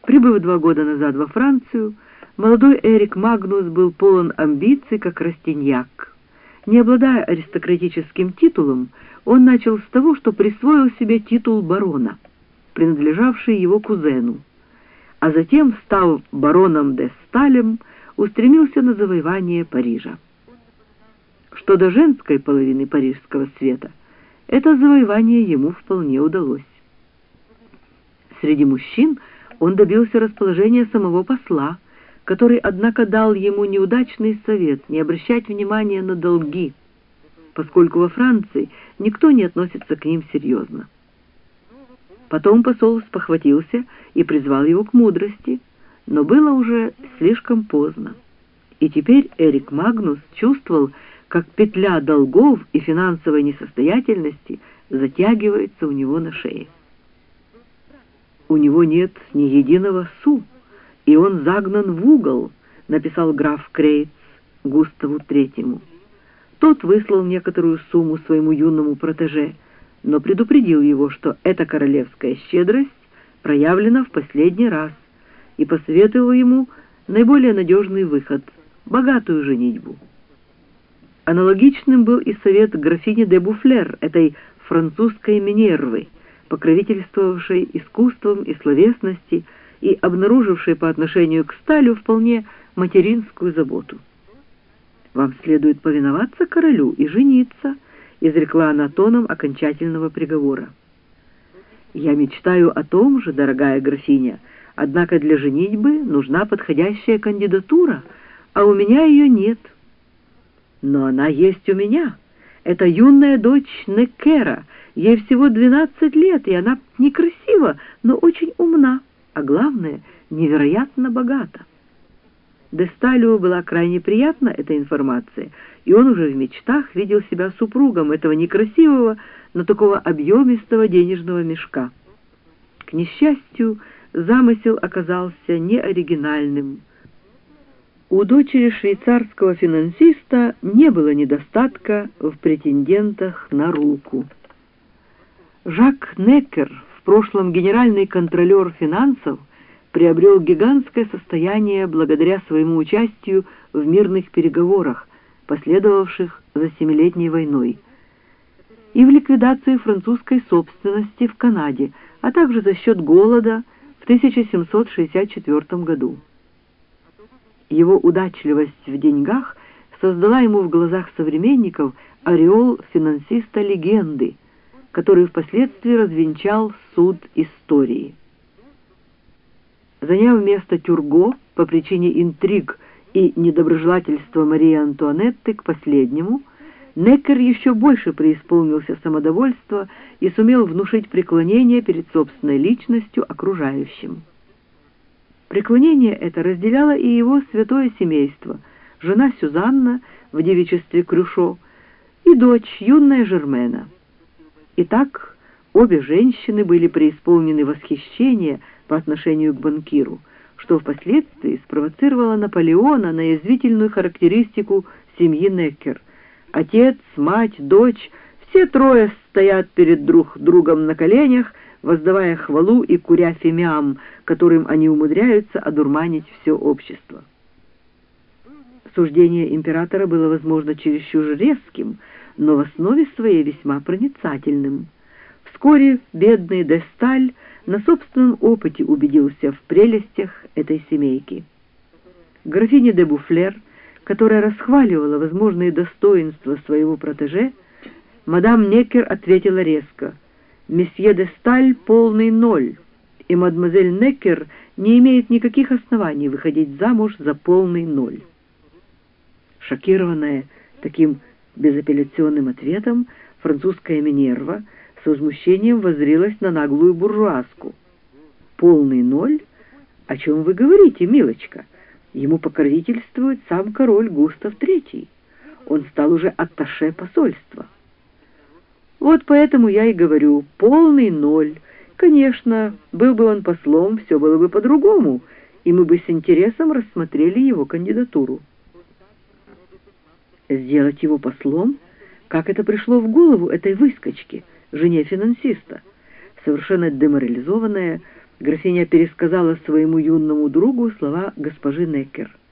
Прибыв 2 года назад во Францию, молодой Эрик Магнус был полон амбиций, как Растиньяк. Не обладая аристократическим титулом, он начал с того, что присвоил себе титул барона, принадлежавший его кузену, а затем, став бароном де Сталем, устремился на завоевание Парижа. Что до женской половины парижского света, это завоевание ему вполне удалось. Среди мужчин он добился расположения самого посла, который, однако, дал ему неудачный совет не обращать внимания на долги, поскольку во Франции никто не относится к ним серьезно. Потом посол спохватился и призвал его к мудрости, но было уже слишком поздно. И теперь Эрик Магнус чувствовал, как петля долгов и финансовой несостоятельности затягивается у него на шее. «У него нет ни единого су, и он загнан в угол», написал граф Крейц Густаву III. Тот выслал некоторую сумму своему юному протеже, но предупредил его, что эта королевская щедрость проявлена в последний раз, и посоветовал ему наиболее надежный выход — богатую женитьбу. Аналогичным был и совет графини де Буфлер, этой французской Минервы, покровительствовавшей искусством и словесности и обнаружившей по отношению к Сталю вполне материнскую заботу. «Вам следует повиноваться королю и жениться», — изрекла она тоном окончательного приговора. «Я мечтаю о том же, дорогая графиня, однако для женитьбы нужна подходящая кандидатура, а у меня ее нет». «Но она есть у меня. Это юная дочь Неккера, ей всего 12 лет, и она некрасива, но очень умна, а главное, невероятно богата». Де Сталю была крайне приятна эта информация, и он уже в мечтах видел себя супругом этого некрасивого, но такого объемистого денежного мешка. К несчастью, замысел оказался неоригинальным. У дочери швейцарского финансиста не было недостатка в претендентах на руку. Жак Неккер, в прошлом генеральный контролер финансов, приобрел гигантское состояние благодаря своему участию в мирных переговорах, последовавших за Семилетней войной, и в ликвидации французской собственности в Канаде, а также за счет голода в 1764 году. Его удачливость в деньгах создала ему в глазах современников ореол финансиста-легенды, который впоследствии развенчал суд истории. Заняв место Тюрго по причине интриг и недоброжелательства Марии Антуанетты к последнему, Неккер еще больше преисполнился самодовольства и сумел внушить преклонение перед собственной личностью окружающим. Преклонение это разделяло и его святое семейство, жена Сюзанна в девичестве Крюшо и дочь юная Жермена. Итак, обе женщины были преисполнены восхищения по отношению к банкиру, что впоследствии спровоцировало Наполеона на язвительную характеристику семьи Неккер. Отец, мать, дочь — все трое стоят перед друг другом на коленях, воздавая хвалу и куря фимиам, которым они умудряются одурманить все общество. Суждение императора было, возможно, чересчур резким, но в основе своей весьма проницательным. Вскоре бедный де Сталь на собственном опыте убедился в прелестях этой семейки. Графиня де Буфлер, которая расхваливала возможные достоинства своего протеже, мадам Неккер ответила резко: «Месье де Сталь полный ноль, и мадемуазель Неккер не имеет никаких оснований выходить замуж за полный ноль». Шокированная таким безапелляционным ответом, французская Минерва с возмущением воззрилась на наглую буржуазку. «Полный ноль? О чем вы говорите, милочка? Ему покровительствует сам король Густав III. Он стал уже атташе посольства». «Вот поэтому я и говорю, полный ноль. Конечно, был бы он послом, все было бы по-другому, и мы бы с интересом рассмотрели его кандидатуру». Сделать его послом? Как это пришло в голову этой выскочке, жене финансиста? Совершенно деморализованная, Графиня пересказала своему юному другу слова госпожи Неккер.